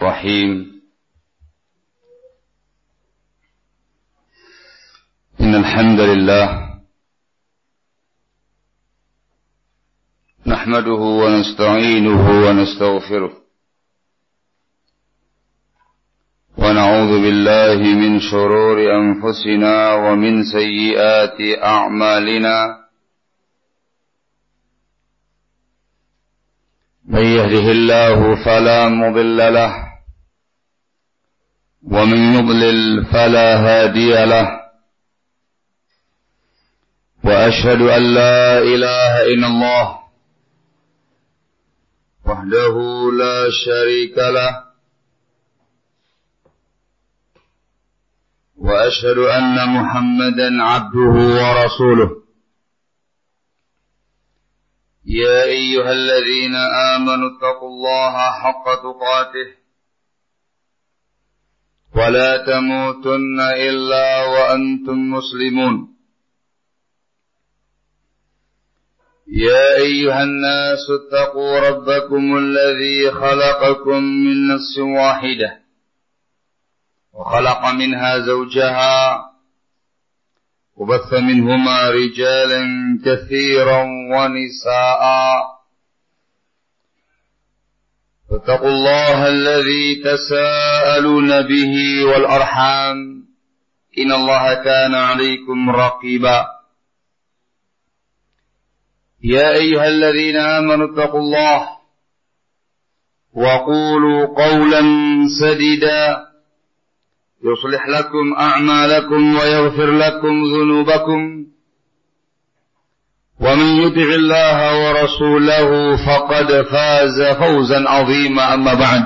الرحيم إن الحمد لله نحمده ونستعينه ونستغفره ونعوذ بالله من شرور أنفسنا ومن سيئات أعمالنا من يهده الله فلا مضل له ومن يضلل فلا هادي له وأشهد أن لا إله إلا الله وحده لا شريك له وأشهد أن محمدا عبده ورسوله يا أيها الذين آمنوا اتقوا الله حق تقاته ولا تموتن إلا وأنتم مسلمون يا أيها الناس اتقوا ربكم الذي خلقكم من نفس واحدة وخلق منها زوجها وبث منهما رجالا كثيرا ونساء فاتقوا الله الذي تساءلون به والأرحام إن الله كان عليكم رقيبا يا أيها الذين آمنوا اتقوا الله وقولوا قولا سديدا يصلح لكم أعمالكم ويغفر لكم ذنوبكم ومن يطع الله ورسوله فقد فاز فوزا عظيما أما بعد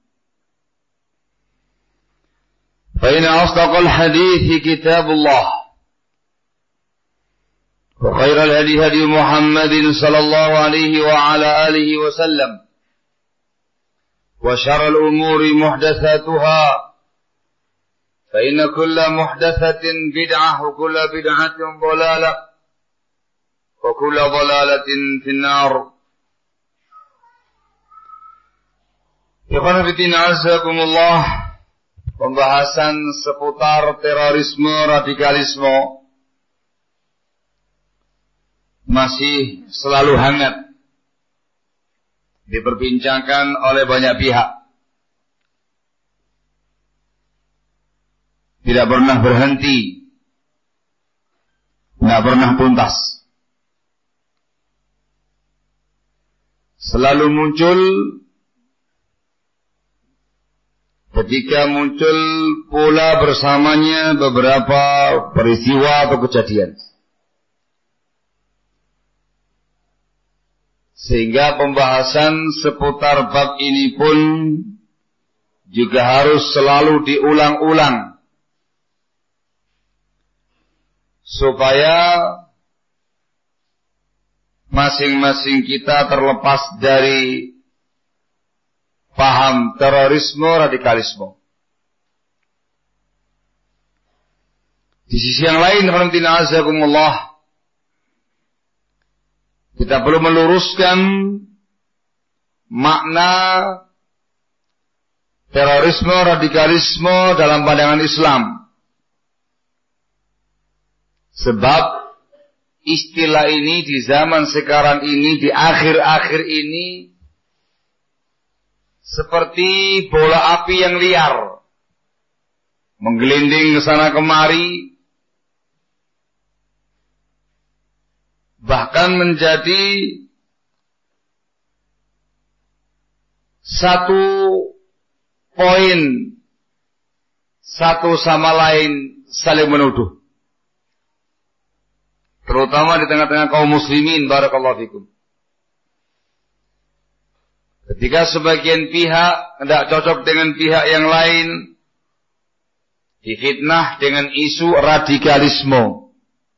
فإن أصدق الحديث كتاب الله وخير الهدي هدي محمد صلى الله عليه وعلى آله وسلم وشر الأمور محدثاتها فإن كل محدثة بدعة وكل بدعة ضلالة وكل ضلالة في النار. Ikhwan fillah azakumullah, pembahasan seputar terorisme, radikalisme masih selalu hangat diperbincangkan oleh banyak pihak. Tidak pernah berhenti, tidak pernah tuntas. Selalu muncul, ketika muncul pula bersamanya beberapa peristiwa atau kejadian. Sehingga pembahasan seputar bab ini pun juga harus selalu diulang-ulang, supaya masing-masing kita terlepas dari paham terorisme, radikalisme. Di sisi yang lain, kita perlu meluruskan makna terorisme, radikalisme dalam pandangan Islam. Sebab istilah ini di zaman sekarang ini, di akhir-akhir ini, seperti bola api yang liar, menggelinding ke sana kemari, bahkan menjadi satu poin, satu sama lain saling menuduh. Terutama di tengah-tengah kaum muslimin, barakallahu fikum. Ketika sebagian pihak tidak cocok dengan pihak yang lain, difitnah dengan isu radikalisme.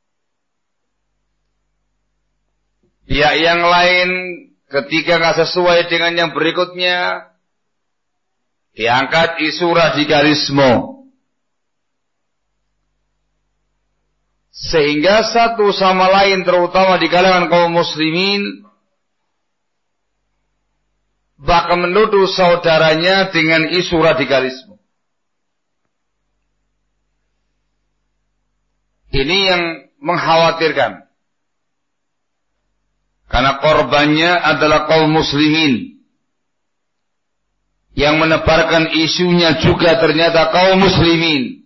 Pihak yang lain ketika tidak sesuai dengan yang berikutnya, diangkat isu radikalisme. Sehingga satu sama lain, terutama di kalangan kaum muslimin, bahkan menuduh saudaranya dengan isu radikalisme. Ini yang mengkhawatirkan. Karena korbannya adalah kaum muslimin. Yang menebarkan isunya juga ternyata kaum muslimin.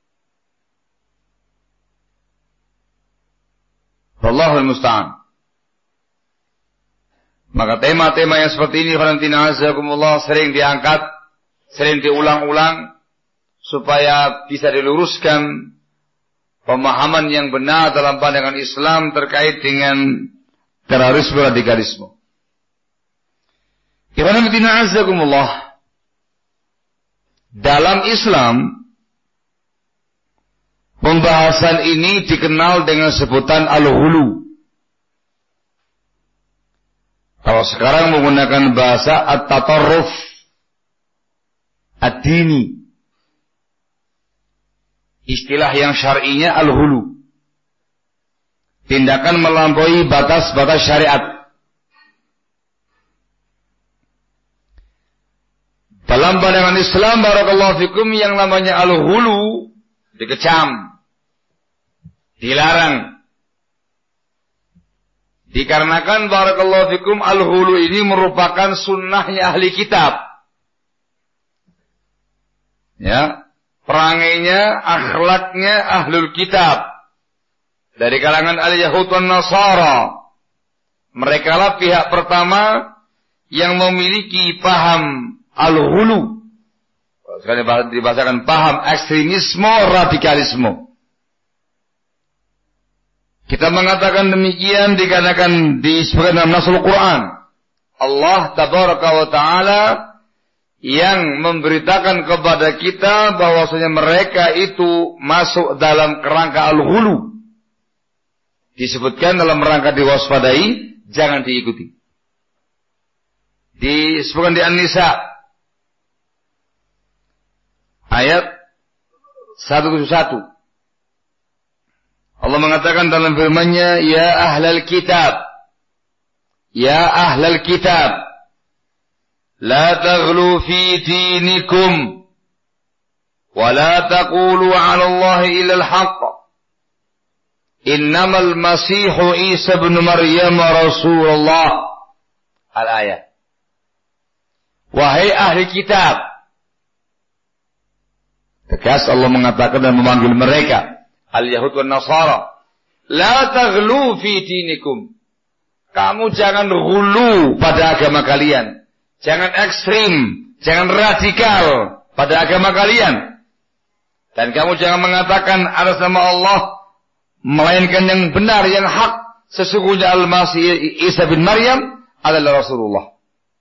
Wallahul musta'an. Maka tema-tema yang seperti ini sering diangkat, sering diulang-ulang supaya bisa diluruskan pemahaman yang benar dalam pandangan Islam terkait dengan terorisme radikalisme. Dalam Islam pembahasan ini dikenal dengan sebutan al-ghulu. Kalau sekarang menggunakan bahasa at-tatarruf ad-dini. Istilah yang syar'inya al-ghulu. Tindakan melampaui batas-batas syariat. Dalam pandangan Islam barakallahu fikum yang namanya al-ghulu dikecam, dilarang. Dikarenakan barakallahu fikum al-ghulu ini merupakan sunnahnya ahli kitab. Ya, perangainya, akhlaknya ahlul kitab. Dari kalangan al-Yahud wan Nasara. Mereka lah pihak pertama yang memiliki paham al-ghulu. Sekarang dibahasakan paham ekstremisme, radikalisme. Kita mengatakan demikian dikarenakan disebutkan dalam Nasul Quran. Allah tabaraka wa ta'ala yang memberitakan kepada kita bahwasanya mereka itu masuk dalam kerangka al-ghulu. Disebutkan dalam rangka diwaspadai, jangan diikuti. Disebutkan di An-Nisa ayat 171. Allah mengatakan dalam firman-Nya, ya ahlal kitab, la taghlu fi dinikum, wa la taqulu 'ala Allahi illa al-haqq. Innamal Masihu Isa ibn Maryam Rasulullah. Al-ayat. Wahai ahli kitab. Tegas Allah mengatakan dan memanggil mereka al-Yahud wan Nasara, la taghlu fi dinikum. Kamu jangan ghulu pada agama kalian. Jangan ekstrim, jangan radikal pada agama kalian. Dan kamu jangan mengatakan atas nama Allah melainkan yang benar, yang hak. Sesungguhnya Al-Masih Isa bin Maryam adalah Rasulullah.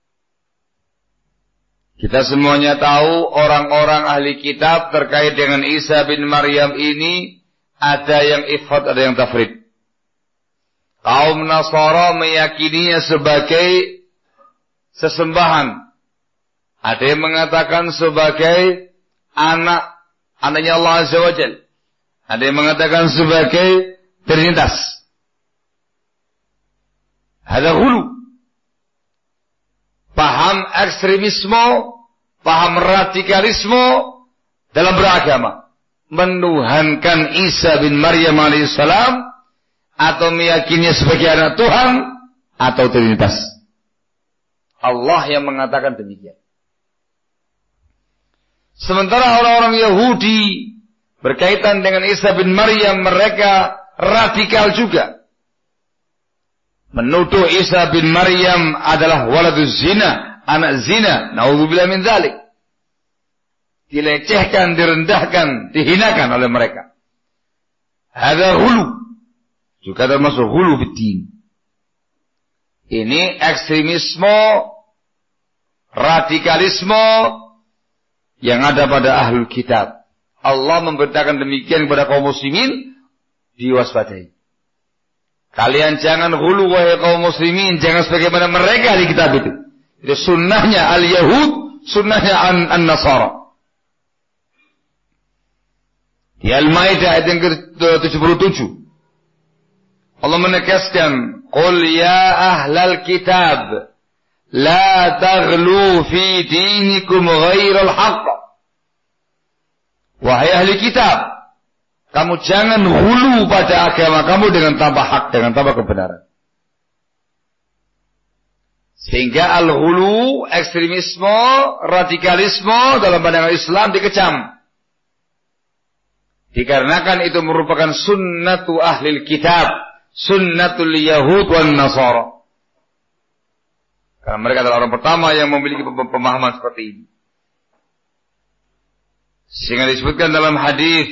Kita semuanya tahu orang-orang ahli kitab terkait dengan Isa bin Maryam ini ada yang ifrat, ada yang tafrid. Kaum Nasara meyakininya sebagai sesembahan. Ada yang mengatakan sebagai anaknya Allah Azza wa Jalla. Ada yang mengatakan sebagai Trinitas. Ada ghulu. Paham ekstremisme, paham radikalisme dalam beragama. Menuhankan Isa bin Maryam alaihissalam atau meyakininya sebagai anak Tuhan atau Trinitas. Allah yang mengatakan demikian. Sementara orang-orang Yahudi berkaitan dengan Isa bin Maryam, mereka radikal juga. Menuduh Isa bin Maryam adalah waladuz zina, anak zina. Na'udzubillah min dzalik. Dilecehkan, direndahkan, dihinakan oleh mereka. Ada ghulu. Juga termasuk ghulu fiddin. Ini ekstremisme, radikalisme yang ada pada ahlul kitab. Allah memberitakan demikian kepada kaum muslimin, diwaspadai. Kalian jangan ghulu wahai kaum muslimin, jangan sebagaimana mereka di kitab itu. Itu sunnahnya al-Yahud, sunnahnya an-Nasara. Di Al-Maidah ayat yang ke-77. Allah menegaskan, "Qul ya ahlal kitab, La taghlu fi dinikum ghairal haqq. Wahai ahli kitab, kamu jangan ghulu pada agama kamu dengan tanpa hak, dengan tanpa kebenaran. Sehingga al-ghulu, ekstremisme, radikalisme dalam pandangan Islam dikecam. Dikarenakan itu merupakan sunnatu ahlil kitab, sunnatul Yahud wan Nasara. Karena mereka adalah orang pertama yang memiliki pemahaman seperti ini. Sehingga disebutkan dalam hadis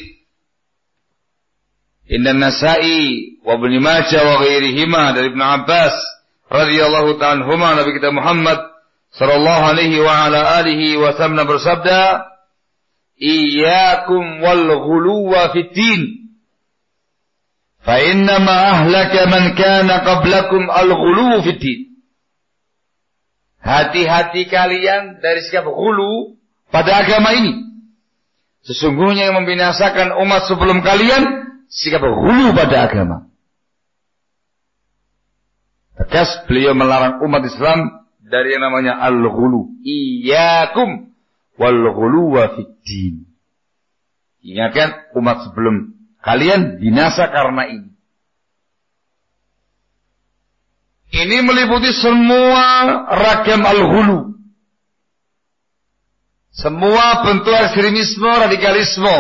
Inna Nasa'i wa Ibnu Majah wa ghairihima dari Ibnu Abbas radhiyallahu ta'ala anhuma, Nabi kita Muhammad sallallahu alaihi wa ala alihi wa sallam bersabda, "Iyyakum wal ghuluwa fid din. Fa inna ma ahlaka man kana qablakum al-ghuluw fid din." Hati-hati kalian dari sikap ghulu pada agama ini. Sesungguhnya yang membinasakan umat sebelum kalian sikap ghulu pada agama. Tegas beliau melarang umat Islam dari yang namanya al-ghulu. Iyyakum wal ghuluwa fid din. Ingatkan umat sebelum kalian binasa karena ini. Ini meliputi semua ragam al-ghulu. Semua bentuk ekstremisme, radikalisme.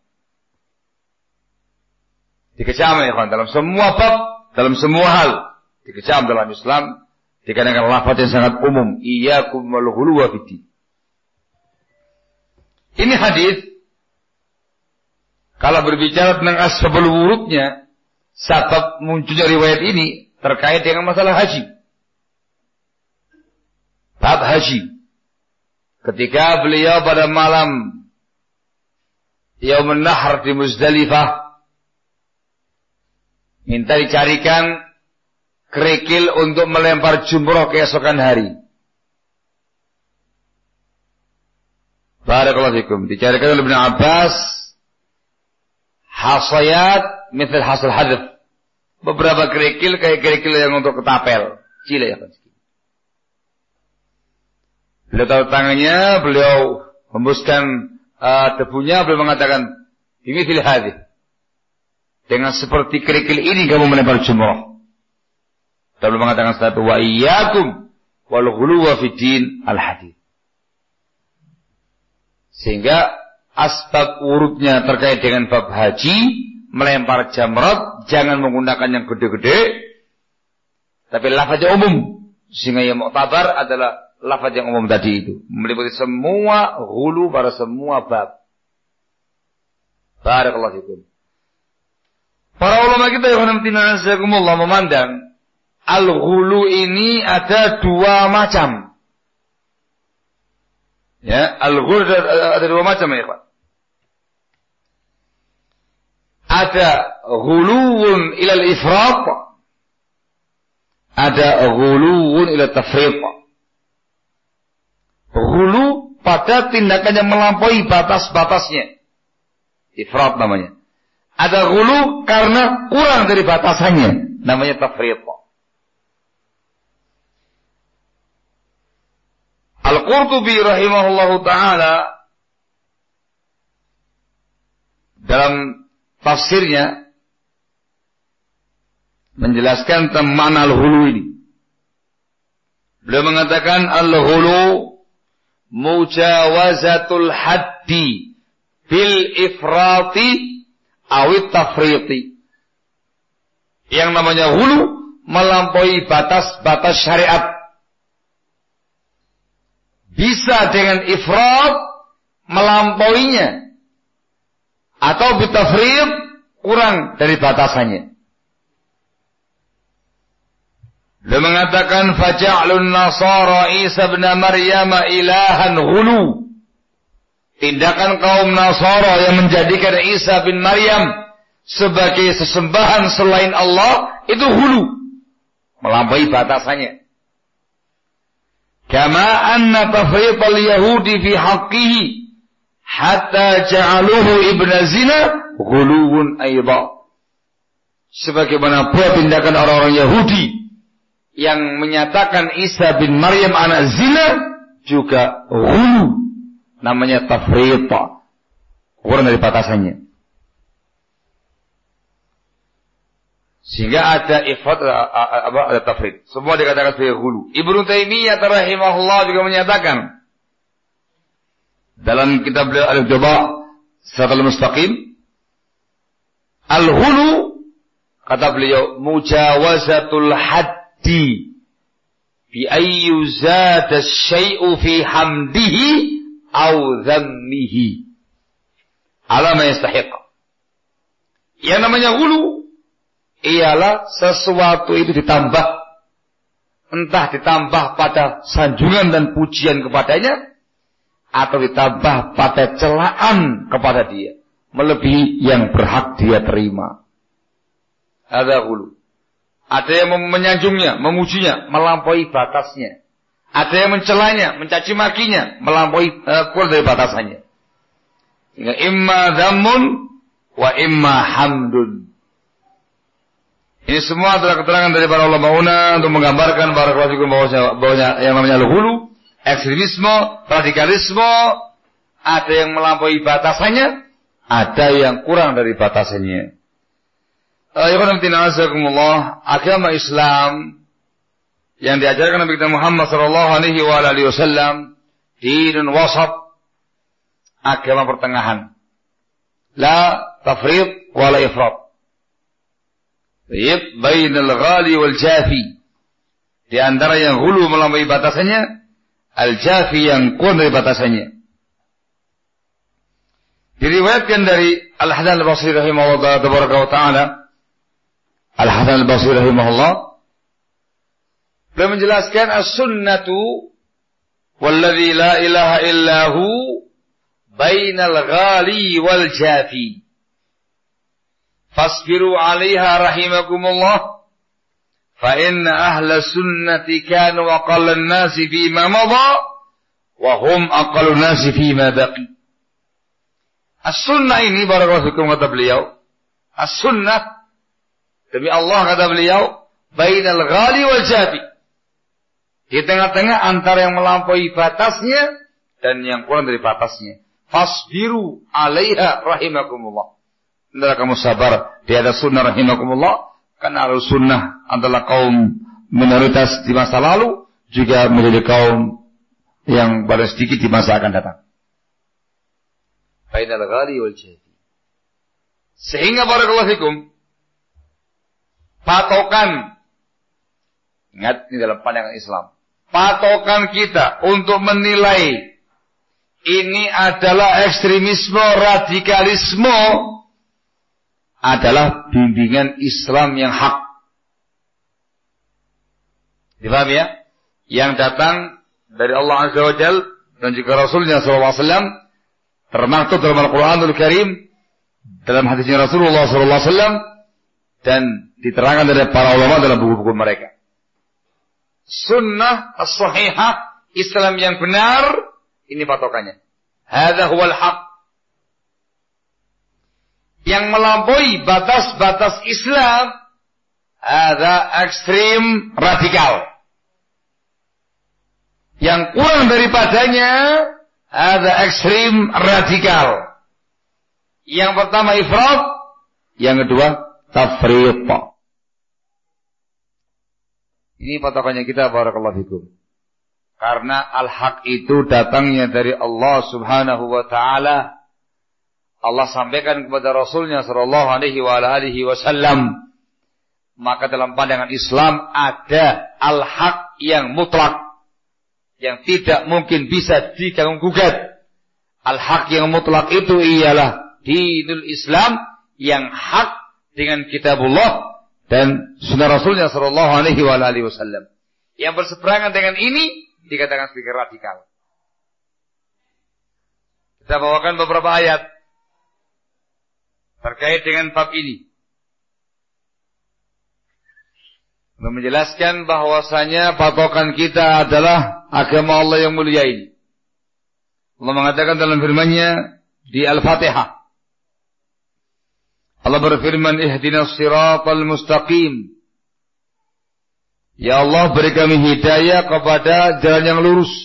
Dikecam ya kan, dalam semua bab, dalam semua hal. Dikecam dalam Islam, dikarenakan lafaz yang sangat umum. Iyyakum wal ghuluwa fid din. Ini hadis, kalau berbicara tentang asbabul wurudnya, sebab munculnya riwayat ini terkait dengan masalah haji. Bab haji. Ketika beliau pada malam Yaumun Nahr di Muzdalifah minta dicarikan kerikil untuk melempar jumroh keesokan hari. Barakallahu fikum. Dicarikan oleh Ibnu Abbas hasayat mithal hasal hadf. Beberapa kerikil kayak kerikil yang untuk ketapel. Cile ya kan. Beliau taruh tangannya, beliau hembuskan debunya, beliau mengatakan, ini mithil hadith. Dengan seperti kerikil ini kamu melempar jumroh. Beliau mengatakan satu, wa iyyakum wal ghuluwa fid din al hadith. Sehingga asbab urutnya terkait dengan bab haji, melempar jamrat, jangan menggunakan yang gede-gede, tapi lafaznya umum. Sehingga yang mu'tabar adalah lafaz yang umum tadi itu. Meliputi semua ghulu pada semua bab. Barakallahu fikum. Para ulama kita yang memandang al-ghulu ini ada dua macam. Ya, al-ghulu ada dua macam ya Pak. Ada ghuluwun ilal ifrat, ada ghuluwun ilal tafrit. Ghulu pada tindakan yang melampaui batas-batasnya, ifrat namanya. Ada ghulu karena kurang dari batasannya, namanya tafrit. Al-Qurtubi rahimahullahu ta'ala dalam tafsirnya menjelaskan tentang makna al-ghulu ini. Beliau mengatakan al-ghulu mujawazatul haddi bil ifrati awit tafriti. Yang namanya ghulu melampaui batas-batas syariat. Bisa dengan ifrat melampauinya, atau bitafrid kurang dari batasannya. Dia mengatakan faja'lun nasara Isa bin Maryam ilahan ghulu. Tindakan kaum Nasara yang menjadikan Isa bin Maryam sebagai sesembahan selain Allah itu ghulu, melampaui batasannya. Kama anna tafrid al-yahudi fi haqqihi hatta ja'aluhu ibna zina ghuluwun aidha. Sebagaimana pula tindakan orang-orang Yahudi yang menyatakan Isa bin Maryam anak zina juga ghulu, namanya tafriq, kurang dari batasannya. Sehingga ada ifrat, ada tafriq. Semua dikatakan sebagai ghulu. Ibnu Taimiyah rahimahullah juga menyatakan dalam kitab beliau Al-Jaba' Siratal Mustaqim, al-ghulu, kata beliau, mujawazatul haddi bi ayyu zada syai'u fi hamdihi au dhammihi ala ma yastahiq. Yang namanya ghulu ialah sesuatu itu ditambah, entah ditambah pada sanjungan dan pujian kepadanya, atau ditambah pada celaan kepada dia, melebihi yang berhak dia terima. Ada ghulu. Ada yang menyanjungnya, memujinya, melampaui batasnya. Ada yang mencelanya, mencaci makinya, melampaui keluar dari batasannya. Sehingga imma dhammun wa imma hamdun. Ini semua adalah keterangan dari para ulama untuk menggambarkan bahwa yang namanya al-ghulu, ekstremisme, radikalisme, ada yang melampaui batasannya, ada yang kurang dari batasannya. Agama Islam yang diajarkan Nabi kita Muhammad sallallahu alaihi wasallam, dinun wasat, agama pertengahan. La tafriq wala ifrat. Bainal ghali wal jafi. Di antara yang ghulu melampaui batasannya, al-jafi yang kurang dari batasannya. Diriwayatkan dari Al-Hasan al-Basri rahimahullah tabaraka wa ta'ala. Al-Hasan al-Basri rahimahullah beliau menjelaskan as-sunnatu walladzi la ilaha illahu bainal ghali wal jafi. Fasbiru 'alaiha rahimakumullah. Fa inna ahla sunnati kanu aqallan nasi fima madha wa hum aqallun nasi fima baqi. As-sunnah ini barakallahu fikum kata beliau. As-sunnah demi Allah kata beliau, bainal ghali wal jafi. Di tengah-tengah antara yang melampaui batasnya dan yang kurang dari batasnya. Fasbiru 'alaiha rahimakumullah. Hendaklah kamu sabar di atas sunnah rahimakumullah. Karena al-sunnah adalah kaum minoritas di masa lalu, juga menjadi kaum yang paling sedikit di masa akan datang. Bainal ghali wal jafi. Sehingga barakallahu fikum, patokan, ingat ini dalam pandangan Islam, patokan kita untuk menilai ini adalah ekstremisme, radikalisme, adalah bimbingan Islam yang hak. Dipaham ya? Yang datang dari Allah Azza wa Jalla dan juga Rasulnya SAW, termaktub dalam Al-Quranul Karim, dalam hadisnya Rasulullah SAW, dan diterangkan dari para ulama dalam buku-buku mereka. Sunnah as-sahihah, Islam yang benar, ini patokannya. Hadza huwal haq. Yang melampaui batas-batas Islam, ada ekstrim radikal. Yang kurang daripadanya, ada ekstrim radikal. Yang pertama ifrat, yang kedua tafriq. Ini patokannya kita, barakallahu fikum. Karena al-haq itu datangnya dari Allah Subhanahu wa ta'ala. Allah sampaikan kepada Rasulnya sallallahu alaihi wasallam. Maka dalam pandangan Islam ada al-haq yang mutlak, yang tidak mungkin bisa diganggu-gugat. Al-haq yang mutlak itu ialah dinul Islam yang hak dengan kitabullah dan sunnah Rasulnya sallallahu alaihi wasallam. Yang berseberangan dengan ini dikatakan sebagai radikal. Kita bawakan beberapa ayat terkait dengan bab ini. Menjelaskan bahwasanya patokan kita adalah agama Allah yang mulia ini. Allah mengatakan dalam firman-Nya di Al-Fatihah. Allah berfirman, ihdinas siratal mustaqim. Ya Allah, beri kami hidayah kepada jalan yang lurus.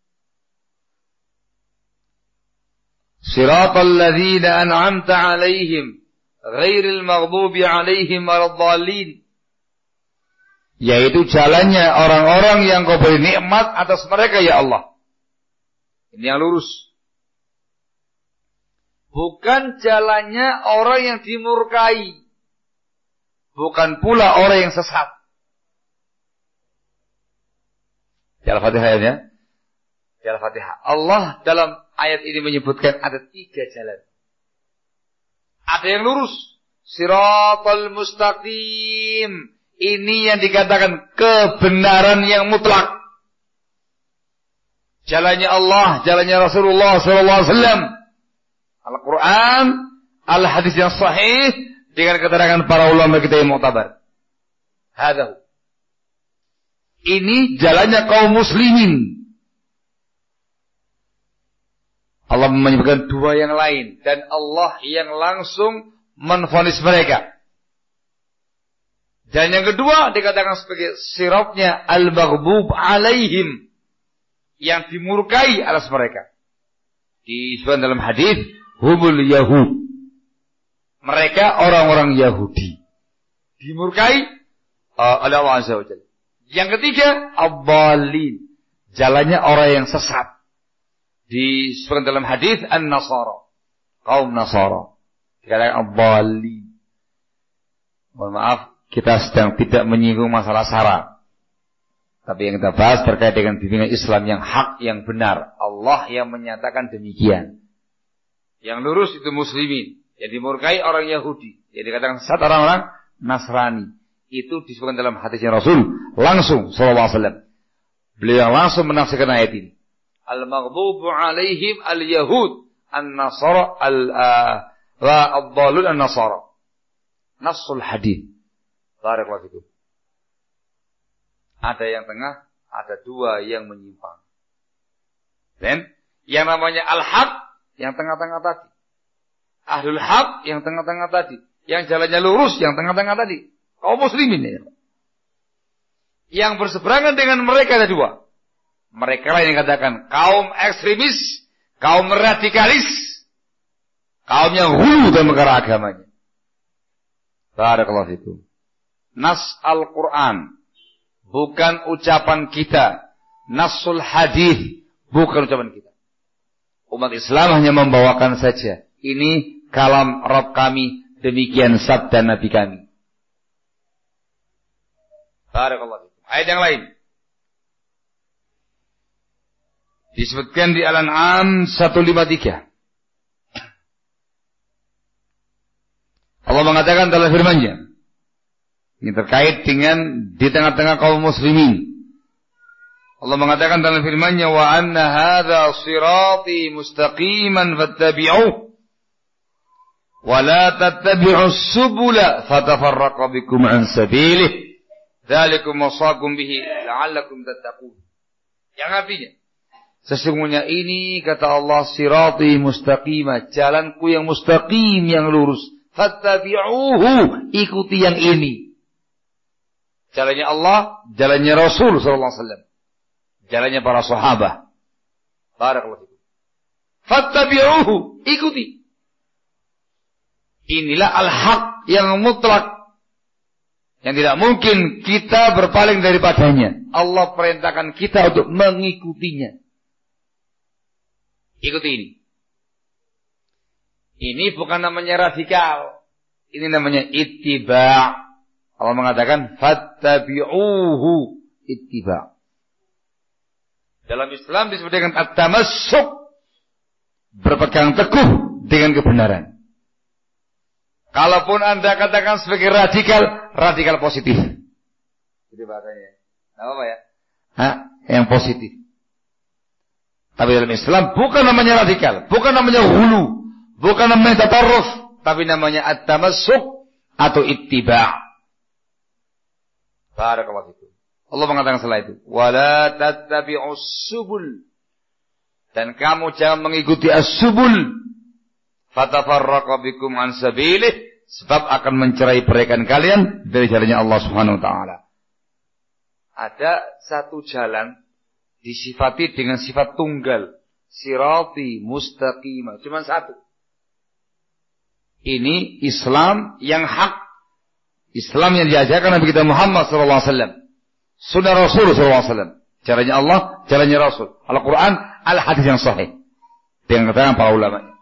Siratal ladzina an'amta 'alaihim ghairil maghdubi 'alaihim waladdallin. Yaitu jalannya orang-orang yang Kau beri nikmat atas mereka, ya Allah. Ini yang lurus. Bukan jalannya orang yang dimurkai. Bukan pula orang yang sesat. Di Al-Fatihah ya. Di Al-Fatihah. Allah dalam ayat ini menyebutkan ada 3 jalan. Ada yang lurus. Siratal mustaqim. Ini yang dikatakan kebenaran yang mutlak. Jalannya Allah, jalannya Rasulullah SAW. Al-Quran, Al-Hadis yang sahih, dengan keterangan para ulama kita yang mu'tabar. Hadahu. Ini jalannya kaum muslimin. Allah menyebutkan 2 yang lain. Dan Allah yang langsung menvonis mereka. Dan yang kedua dikatakan sebagai siratnya al-maghdub alaihim. Yang dimurkai atas mereka. Disebutkan dalam hadis humul yahud. Mereka orang-orang Yahudi. Dimurkai oleh Allah Azza wa Jalla. Yang ketiga, ad-dallin. Jalannya orang yang sesat. Disebutkan dalam hadis an-nasara. Kaum Nasara. Dikatakan ad-dallin. Mohon maaf, kita sedang tidak menyinggung masalah sara. Tapi yang kita bahas terkait dengan bimbingan Islam yang hak, yang benar. Allah yang menyatakan demikian. Yang lurus itu muslimin. Yang dimurkai orang Yahudi. Yang dikatakan sesat orang-orang Nasrani. Itu disebutkan dalam hadisnya Rasul langsung sallallahu alaihi wasallam. Beliau langsung menafsirkan ayat ini. Al-maghdubu alaihim al-yahud an-nasara ad-dallun an-nasara. Nassul hadis. Barakallahu fikum. Ada yang tengah, ada 2 yang menyimpang. Dan yang namanya al-haq yang tengah-tengah tadi. Ahlul haq yang tengah-tengah tadi. Yang jalannya lurus yang tengah-tengah tadi. Kaum muslimin ya. Yang berseberangan dengan mereka ada 2. Mereka lah yang katakan kaum ekstremis, kaum radikalis, kaum yang hulu dalam perkara agamanya. Barakallahu fikum. Nas Al-Quran bukan ucapan kita. Nasul hadis bukan ucapan kita. Umat Islam hanya membawakan saja. Ini kalam Rabb kami, demikian sabda Nabi kami. Barakallahu fikum. Ayat yang lain. Disebutkan di Al-An'am 153. Allah mengatakan dalam firman-Nya. Ini terkait dengan di tengah-tengah kaum muslimin. Allah mengatakan dalam firman-Nya, wa anna hadza sirati mustaqiman fattabi'uhu wa la tattabi'us subula fatafarraqa bikum an sabilihi. Dzalikum wasaqum bihi la'allakum tattaqun. Yang artinya, sesungguhnya ini kata Allah sirati mustaqimah, jalanku yang mustaqim, yang lurus. Fattabi'uhu, ikuti yang ini. Jalannya Allah, jalannya Rasul sallallahu alaihi wasallam. Jalannya para sahabat. Barakallahu fikum. Fattabi'uhu, ikuti. Inilah al-haq yang mutlak. Yang tidak mungkin kita berpaling daripadanya. Allah perintahkan kita untuk mengikutinya. Ikuti ini. Ini bukan namanya radikal. Ini namanya ittiba'. Allah mengatakan fattabi'uhu ittiba'. Dalam Islam disebut dengan at-tamassuk. Berpegang teguh dengan kebenaran. Kalaupun Anda katakan sebagai radikal, radikal positif. Jadi bahasanya. Tidak apa ya? Yang positif. Tapi dalam Islam bukan namanya radikal, bukan namanya hulu, bukan namanya tatarruf, tapi namanya at-tamassuk atau ittiba'. Barakallahu fikum. Allah mengatakan setelah itu, wala tattabi'us subul. Dan kamu jangan mengikuti as-subul. Fatafarraqa bikum an sabilih, sebab akan mencerai-beraikan kalian dari jalannya Allah Subhanahu wa taala. ada satu jalan disifati dengan sifat tunggal. Sirati mustaqimah. Cuma satu. Ini Islam yang hak. Islam yang diajarkan Nabi kita Muhammad SAW. Sunnah Rasul SAW. Caranya Allah, caranya Rasul. Al-Quran, al-hadis yang sahih. Dengan katakan para ulama.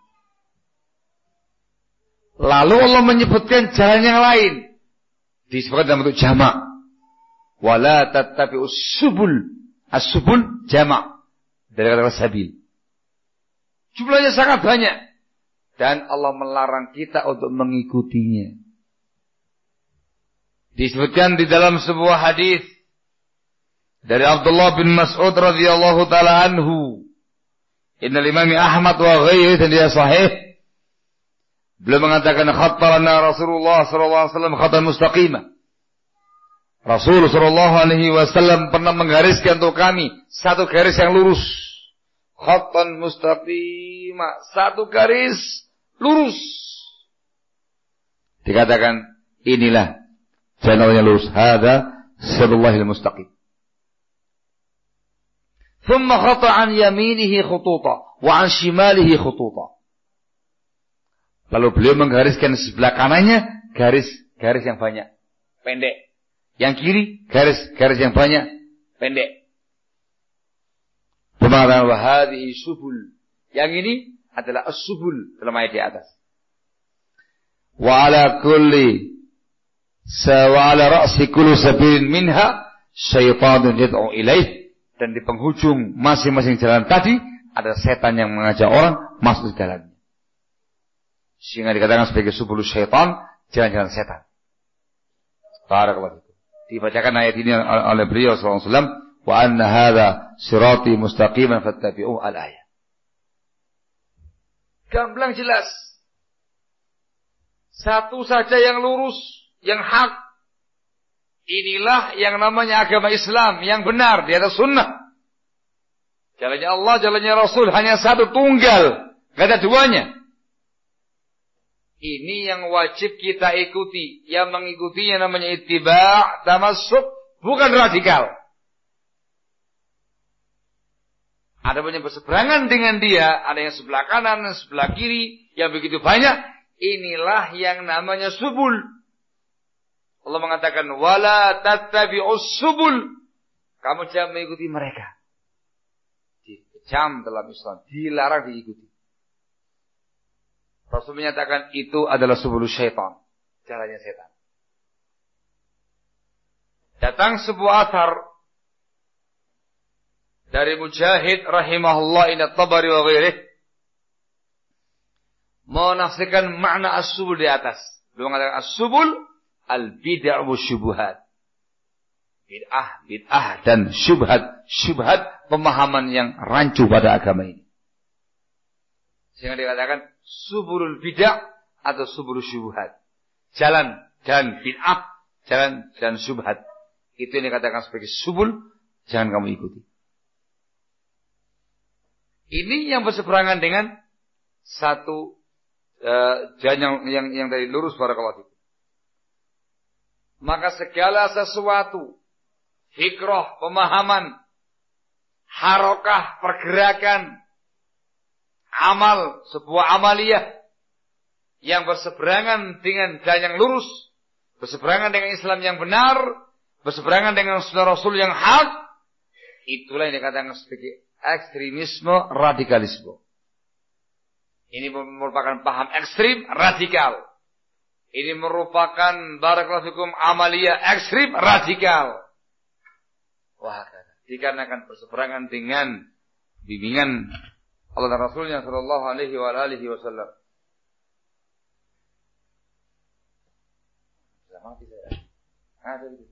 Lalu Allah menyebutkan jalan yang lain. Disebutkan dalam bentuk jamak. Wala tattabi'us subul. As-subul jamak. Dari kata sabil. Jumlahnya sangat banyak. Dan Allah melarang kita untuk mengikutinya. Disebutkan di dalam sebuah hadis dari Abdullah bin Mas'ud radhiyallahu taala anhu. Innal Imam Ahmad wa ghairihi dan dia sahih. Beliau mengatakan khattarana Rasulullah sallallahu alaihi wasallam khattan mustaqimah. Rasul sallallahu alaihi wasallam pernah menggariskan untuk kami satu garis yang lurus. Khattan mustaqimah, satu garis lurus. Dikatakan inilah jalan yang lurus. Hada siratal mustaqim. Thumma khata an yaminihi khututa wa an shimalihi khututa. Lalu beliau menggariskan sebelah kanannya garis-garis yang banyak, pendek. Yang kiri garis-garis yang banyak, pendek. Pemakaran wa hadhihi subul. Yang ini adalah as-subul dalam ayat di atas. Wa ala ra'si kulli sabilin minha syaitanun yad'u ilaih. Dan di penghujung masing-masing jalan tadi ada setan yang mengajak orang masuk ke jalannya. Sehingga dikatakan sebagai subul syaitan, jalan-jalan setan. Barakallahu fikum. Dibacakan ayat ini oleh beliau sallallahu alaihi wasallam, wa anna hadza sirati mustaqiman fattabi'uhu al-ayat. Gamblang jelas. Satu saja yang lurus, yang hak. Inilah yang namanya agama Islam yang benar di atas sunnah. Jalannya Allah, jalannya Rasul hanya satu tunggal, gak ada duanya. Ini yang wajib kita ikuti. Yang mengikutinya namanya ittiba' tamassuk, bukan radikal. Ada yang berseberangan dengan dia, ada yang sebelah kanan, sebelah kiri, yang begitu banyak. Inilah yang namanya subul. Allah mengatakan, wala tattabi'us subul. Kamu jangan mengikuti mereka. Dikecam dalam Islam, dilarang diikuti. Rasul menyatakan itu adalah subul syaitan, jalannya setan. Datang sebuah athar dari Mujahid rahimahullah ila Tabari wa ghairih, menafsirkan makna as-subul di atas. Beliau mengatakan as-subul al-bid'ah wa syubhat. Bid'ah dan syubhat pemahaman yang rancu pada agama ini. Sehingga dikatakan subulul bid'ah atau subulul syubhat. Jalan dan bid'ah, jalan dan syubhat. Itu yang dikatakan sebagai subul, jangan kamu ikuti. Ini yang berseberangan dengan satu jalan yang dari lurus barakallahu fikum. Maka segala sesuatu, fikrah, pemahaman, harokah, pergerakan, amal, sebuah amaliyah yang berseberangan dengan jalan yang lurus, berseberangan dengan Islam yang benar, berseberangan dengan sunnah Rasul yang hak, itulah yang dikatakan sebagai ekstremisme, radikalisme. Ini merupakan paham ekstrim, radikal. Ini merupakan barakallahu fikum amaliyah ekstrim, radikal. Wah, dikarenakan berseberangan dengan bimbingan Allah dan Rasulnya sallallahu alaihi wa alihi wasallam. Mati saya. Ada gitu.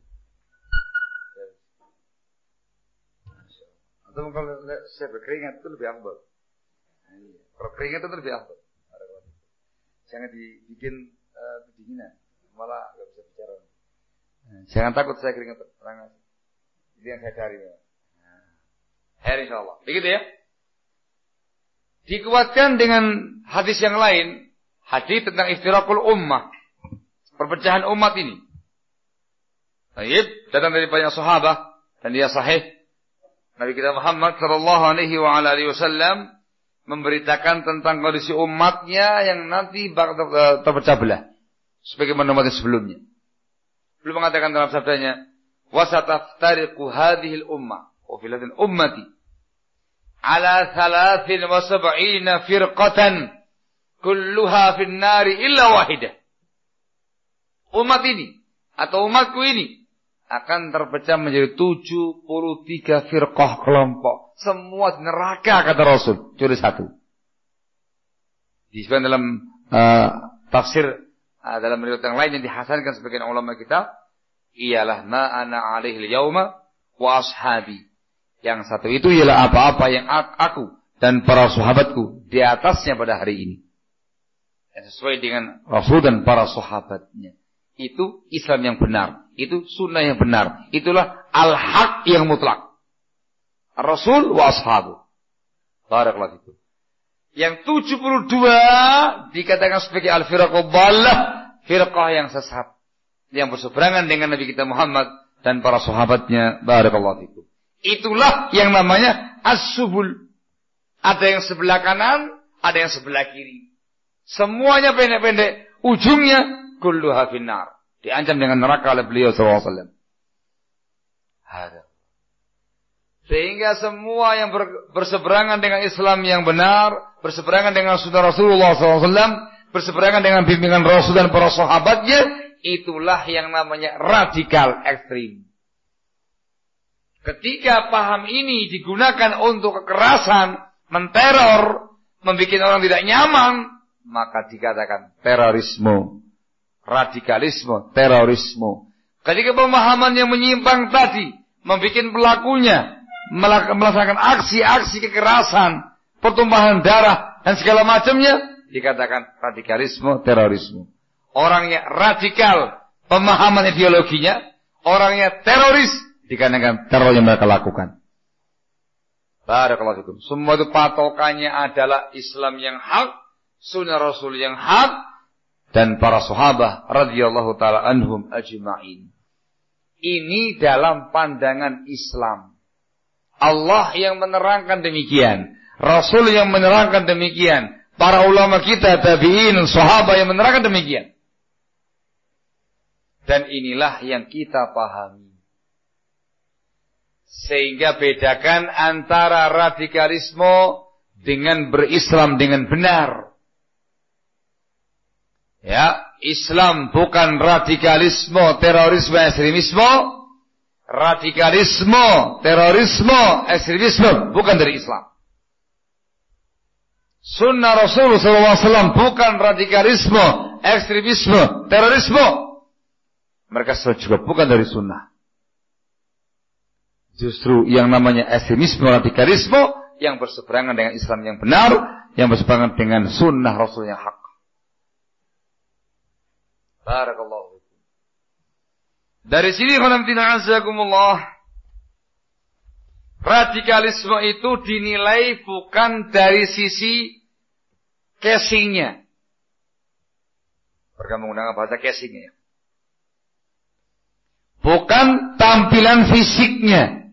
Atau kalau saya berkeringat itu lebih afdal. Kalau keringat itu lebih afdal. Jangan dibikin kedinginan, malah nggak bisa bicara. Jangan takut saya keringat terang. Itu yang saya cari. Hari insyaallah. Begitu ya. Dikuatkan dengan hadis yang lain, hadis tentang iftiraqul ummah, perpecahan umat ini. Baik, datang dari banyak sahabat, Dan dia sahih. Nabi kita Muhammad sallallahu alaihi wa ala alihi wasallam memberitakan tentang kondisi umatnya yang nanti bakal terpecah belah sebagaimana umat sebelumnya. Beliau mengatakan dalam sabdanya, "Wa sataftariqu hadhihi al-ummah wa fi hadhihi ummati ala 73 firqatan kulluha fin nari illa wahidah." Umat ini atau umatku ini akan terpecah menjadi 73 firqah kelompok. Semua neraka kata Rasul, kecuali satu. Disebutkan dalam tafsir dalam riwayat yang lain yang dihasankan sebagian ulama kita, ialah ma ana alaihi yauma wa ashabi. Yang satu itu ialah apa-apa yang aku dan para sahabatku di atasnya pada hari ini. Yang sesuai dengan Rasul dan para sahabatnya. Itu Islam yang benar. Itu sunnah yang benar. Itulah al-haq yang mutlak. Rasul wa ashabu. Barakallahu fikum. Yang 72 dikatakan sebagai al-firaqah dhallah, firqah yang sesat. Yang berseberangan dengan Nabi kita Muhammad dan para sahabatnya. Barakallahu fikum. Itulah yang namanya as-subul. Ada yang sebelah kanan, ada yang sebelah kiri. Semuanya pendek-pendek. Ujungnya kulluha finnar. Diancam dengan neraka oleh beliau sallallahu alaihi wasallam. Ada. Sehingga semua yang berseberangan dengan Islam yang benar, berseberangan dengan sunnah Rasulullah sallallahu alaihi wasallam, berseberangan dengan bimbingan Rasul dan para sahabatnya, itulah yang namanya radikal ekstrim. Ketika paham ini digunakan untuk kekerasan, menteror, membuat orang tidak nyaman, maka dikatakan terorisme. Radikalisme, terorisme. Ketika pemahaman yang menyimpang tadi membuat pelakunya melaksanakan aksi-aksi kekerasan, pertumpahan darah dan segala macamnya, dikatakan radikalisme, terorisme. Orangnya radikal, pemahaman ideologinya, orangnya teroris, dikarenakan teror yang mereka lakukan. Barakallahu fikum. Semua itu patokannya adalah Islam yang hak, sunnah Rasul yang hak, dan para sahabat radhiyallahu taala anhum ajma'in. Ini dalam pandangan Islam. Allah yang menerangkan demikian, Rasul yang menerangkan demikian, para ulama kita tabi'in, sahabat yang menerangkan demikian. Dan inilah yang kita pahami. Sehingga bedakan antara radikalisme dengan berislam dengan benar. Ya, Islam bukan radikalisme, terorisme, ekstremisme. Radikalisme, terorisme, ekstremisme bukan dari Islam. Sunnah Rasulullah SAW bukan radikalisme, ekstremisme, terorisme. Mereka juga bukan dari sunnah. Justru yang namanya ekstremisme, radikalisme yang berseberangan dengan Islam yang benar, yang berseberangan dengan sunnah Rasul yang hak. Barakallahu. Dari sini khonamtina azakumullah, radikalisme itu dinilai bukan dari sisi casingnya. Mereka menggunakan bahasa casingnya. Bukan tampilan fisiknya.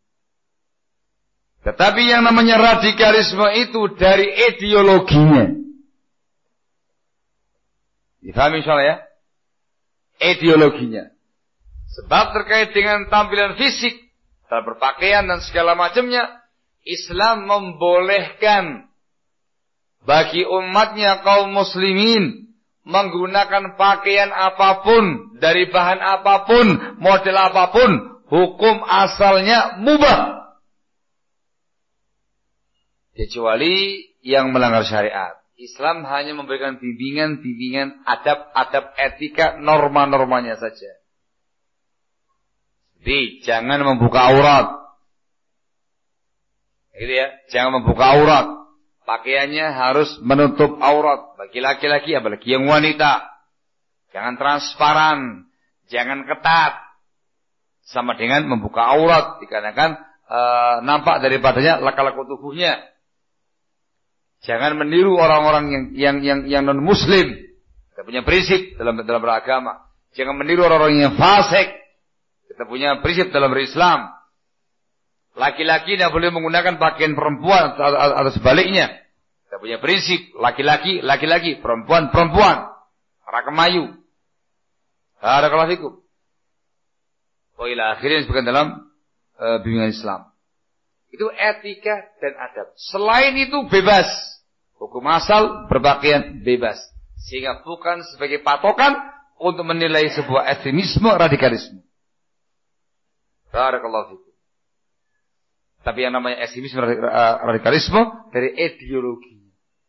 Tetapi yang namanya radikalisme itu dari ideologinya. Difahami insyaallah ya? Ideologinya. Sebab terkait dengan tampilan fisik, dalam berpakaian dan segala macamnya, Islam membolehkan bagi umatnya kaum muslimin menggunakan pakaian apapun, dari bahan apapun, model apapun, hukum asalnya mubah. Kecuali yang melanggar syariat. Islam hanya memberikan bimbingan-bimbingan adab-adab etika, norma-normanya saja. Jadi jangan membuka aurat. Gitu ya, jangan membuka aurat. Pakaiannya harus menutup aurat bagi laki-laki apalagi yang wanita. Jangan transparan, jangan ketat. Sama dengan membuka aurat dikarenakan nampak daripadanya laka-laku tubuhnya. Jangan meniru orang-orang yang non muslim. Kita punya prinsip dalam beragama. Jangan meniru orang-orang yang fasik. Kita punya prinsip dalam berislam. Laki-laki tidak boleh menggunakan pakaian perempuan atau sebaliknya. Kita punya prinsip, laki-laki, laki-laki, perempuan, perempuan. Para kemayu. Barakallahu fikum. Wa ila akhirnya disebutkan dalam bimbingan Islam. Itu etika dan adab. Selain itu bebas. Hukum asal berpakaian bebas. Sehingga bukan sebagai patokan untuk menilai sebuah ekstremisme, radikalisme. Barakallahu fikum. Tapi yang namanya ekstremisme, radikalisme dari ideologi.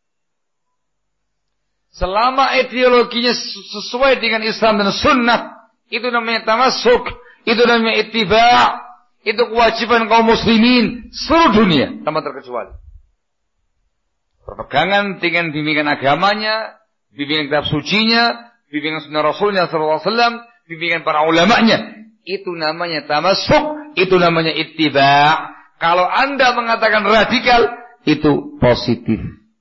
Selama ideologinya sesuai dengan Islam dan Sunnah, itu namanya tamasuk, itu namanya ittiba', itu kewajiban kaum muslimin seluruh dunia tanpa terkecuali. Berpegangan dengan bimbingan agamanya, bimbingan kitab sucinya, bimbingan sunnah Rasulnya sallallahu alaihi wasallam, bimbingan para ulamanya, itu namanya tamasuk, itu namanya ittiba'. Kalau Anda mengatakan radikal, itu positif.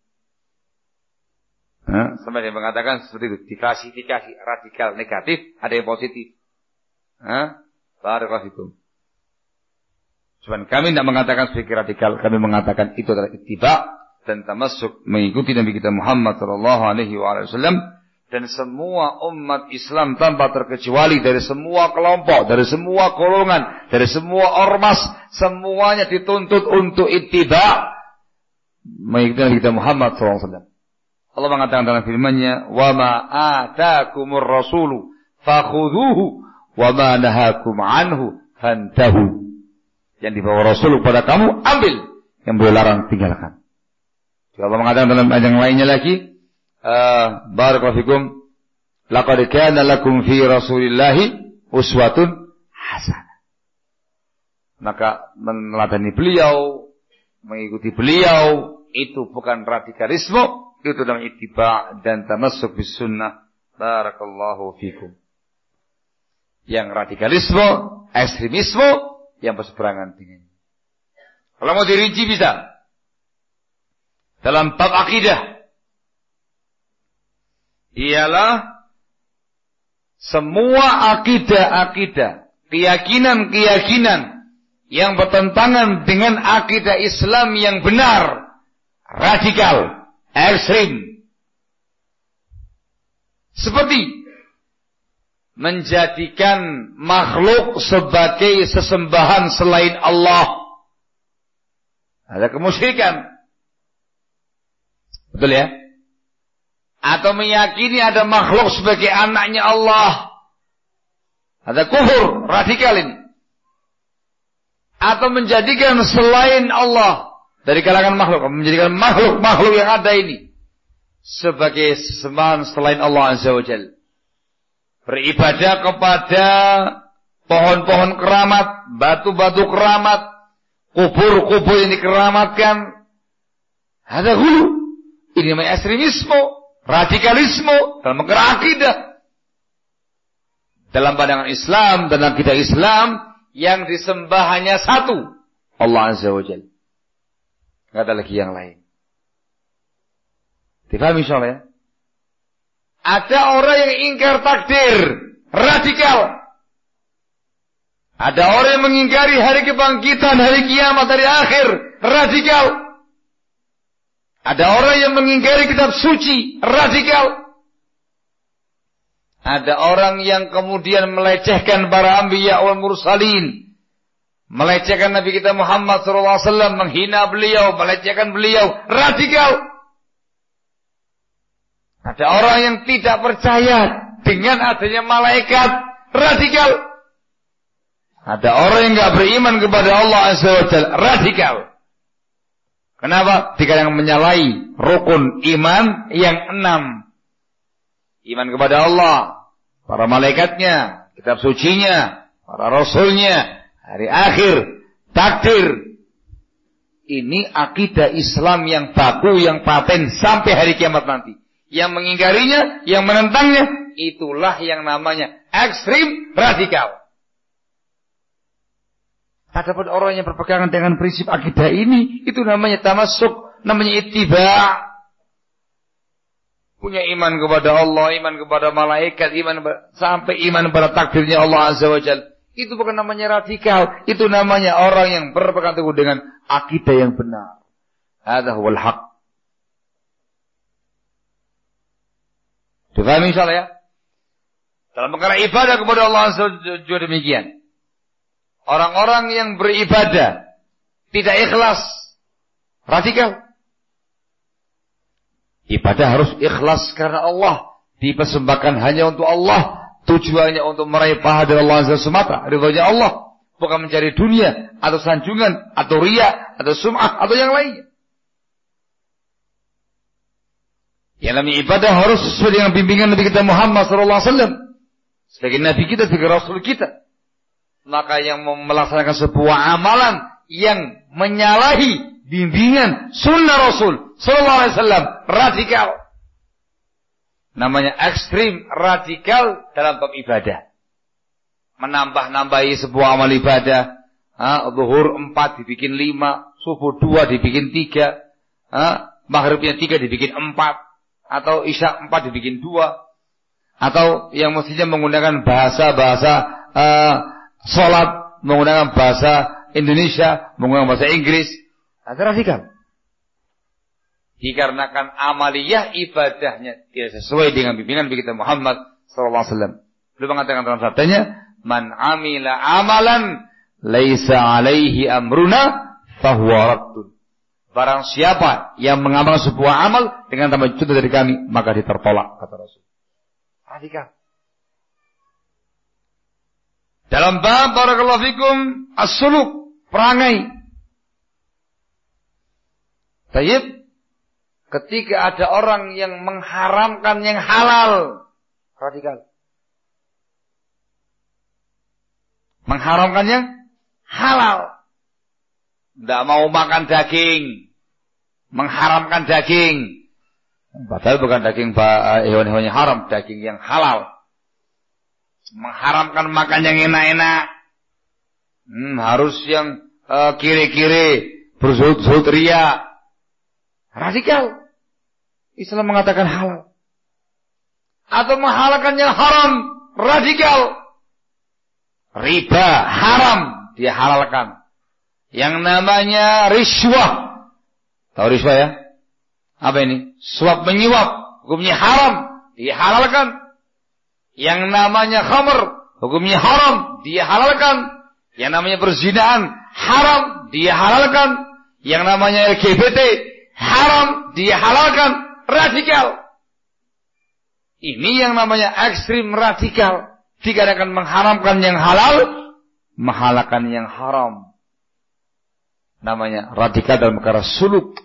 Sampai dia mengatakan seperti itu. Diklasifikasi radikal negatif, ada yang positif. Barakallahu fikum. Cuman kami tidak mengatakan sebagai radikal. Kami mengatakan itu adalah ittiba' dan tamasuk, mengikuti Nabi kita Muhammad sallallahu alaihi wasallam. Dan semua umat Islam tanpa terkecuali, dari semua kelompok, dari semua golongan, dari semua ormas, semuanya dituntut untuk ittiba' mengikuti Nabi kita Muhammad SAW. Allah mengatakan dalam firman-Nya, "Wa ma ataakumur rasulu fakhudhuhu wa ma nahakum anhu fantahu." Yang dibawa Rasul kepada kamu, ambil. Yang beliau larang, tinggalkan. Juga Allah mengatakan dalam ayat yang lainnya lagi, barakallahu fikum, laqad kana lakum fi rasulillahi uswatun hasanah. Maka meneladani beliau, mengikuti beliau, itu bukan radikalisme, itu namanya ittiba' dan tamassuk bis sunnah. Barakallahu fikum. Yang radikalisme, ekstremisme yang berseberangan dengannya. Kalau mau dirinci bisa. Dalam bab akidah, ialah semua akidah-akidah, keyakinan-keyakinan yang bertentangan dengan akidah Islam yang benar, radikal, ekstrim. Seperti menjadikan makhluk sebagai sesembahan selain Allah. Ada kemusyrikan. Betul ya? Atau meyakini ada makhluk sebagai anaknya Allah. Ada kufur, radikal ini. Atau menjadikan selain Allah dari kalangan makhluk, menjadikan makhluk-makhluk yang ada ini sebagai sembahan selain Allah Azza wa Jalla. Beribadah kepada pohon-pohon keramat, batu-batu keramat, kubur-kubur yang dikeramatkan. Ada hulu. Ini namanya ekstremisme, radikalisme dalam perkara akidah. Dalam pandangan Islam dan akidah Islam, yang disembah hanya satu, Allah Azza wa Jalla. Tidak ada lagi yang lain. Difahami insyaallah ya? Ada orang yang ingkar takdir, radikal. Ada orang yang mengingkari hari kebangkitan, hari kiamat, hari akhir, radikal. Ada orang yang mengingkari kitab suci, radikal. Ada orang yang kemudian melecehkan para anbiya wal mursalin, melecehkan Nabi kita Muhammad SAW, menghina beliau, melecehkan beliau, radikal. Ada orang yang tidak percaya dengan adanya malaikat, radikal. Ada orang yang tidak beriman kepada Allah Azza wa Jalla, radikal. Kenapa? Dikatakan menyalahi rukun iman yang 6. Iman kepada Allah, para malaikatnya, kitab sucinya, para rasulnya, hari akhir, takdir. Ini akidah Islam yang baku, yang paten sampai hari kiamat nanti. Yang mengingkarinya, yang menentangnya, itulah yang namanya ekstrim, radikal. Adapun orang yang berpegangan dengan prinsip akidah ini, itu namanya tamasuk, namanya ittiba'. Punya iman kepada Allah, iman kepada malaikat, sampai iman pada takdirnya Allah Azza wa Jalla. Itu bukan namanya radikal. Itu namanya orang yang berpegang teguh dengan akidah yang benar. Hadza huwal haq. Difahami insyaallah ya? Dalam perkara ibadah kepada Allah juga demikian. Orang-orang yang beribadah tidak ikhlas, radikal. Ibadah harus ikhlas karena Allah, dipersembahkan hanya untuk Allah, tujuannya untuk meraih pahala dari Allah semata, ridhonya Allah, bukan mencari dunia atau sanjungan atau riya atau sum'ah atau yang lainnya. Yang namanya ibadah harus sesuai dengan bimbingan Nabi kita Muhammad SAW sebagai Nabi kita, sebagai Rasul kita. Maka yang melaksanakan sebuah amalan yang menyalahi bimbingan sunnah Rasul sallallahu alaihi wasallam radikal. Namanya ekstrim radikal dalam bab ibadah. Menambah-nambahi sebuah amal ibadah. Zuhur 4 dibikin 5, subuh 2 dibikin 3, maghribnya 3 dibikin 4, atau isya 4 dibikin 2, atau yang mestinya menggunakan bahasa-bahasa salat menggunakan bahasa Indonesia, menggunakan bahasa Inggris. Itu radikal. Dikarenakan amaliyah ibadahnya tidak sesuai dengan bimbingan Nabi kita Muhammad SAW. Beliau mengatakan dalam sabdanya, "Man amila amalan laisa alaihi amruna fahuwa raddun." Barang siapa yang mengamalkan sebuah amal dengan tanpa contoh dari kami, maka ditertolak, kata Rasul. Radikal. Dalam bab barakallahu fikum as-suluk, perangai. Tayyib, ketika ada orang yang mengharamkan yang halal, radikal. Mengharamkan yang halal. Tidak mau makan daging. Mengharamkan daging. Padahal bukan daging hewan-hewan yang haram, daging yang halal. Mengharamkan makan yang enak-enak. Harus yang kiri-kiri, berzuhud ria. Radikal. Islam mengatakan halal. Atau menghalalkan yang haram, radikal. Riba haram, dia halalkan. Yang namanya riswah. Tahu riswah ya? Apa ini? Suap menyuap, hukumnya haram, dia halalkan. Yang namanya khamr, hukumnya haram, dia halalkan. Yang namanya perzinahan, haram, dia halalkan. Yang namanya LGBT, haram, dia halalkan. Radikal. Ini yang namanya ekstrim radikal. Dikarenakan mengharamkan yang halal, menghalalkan yang haram. Namanya radikal dalam perkara suluk.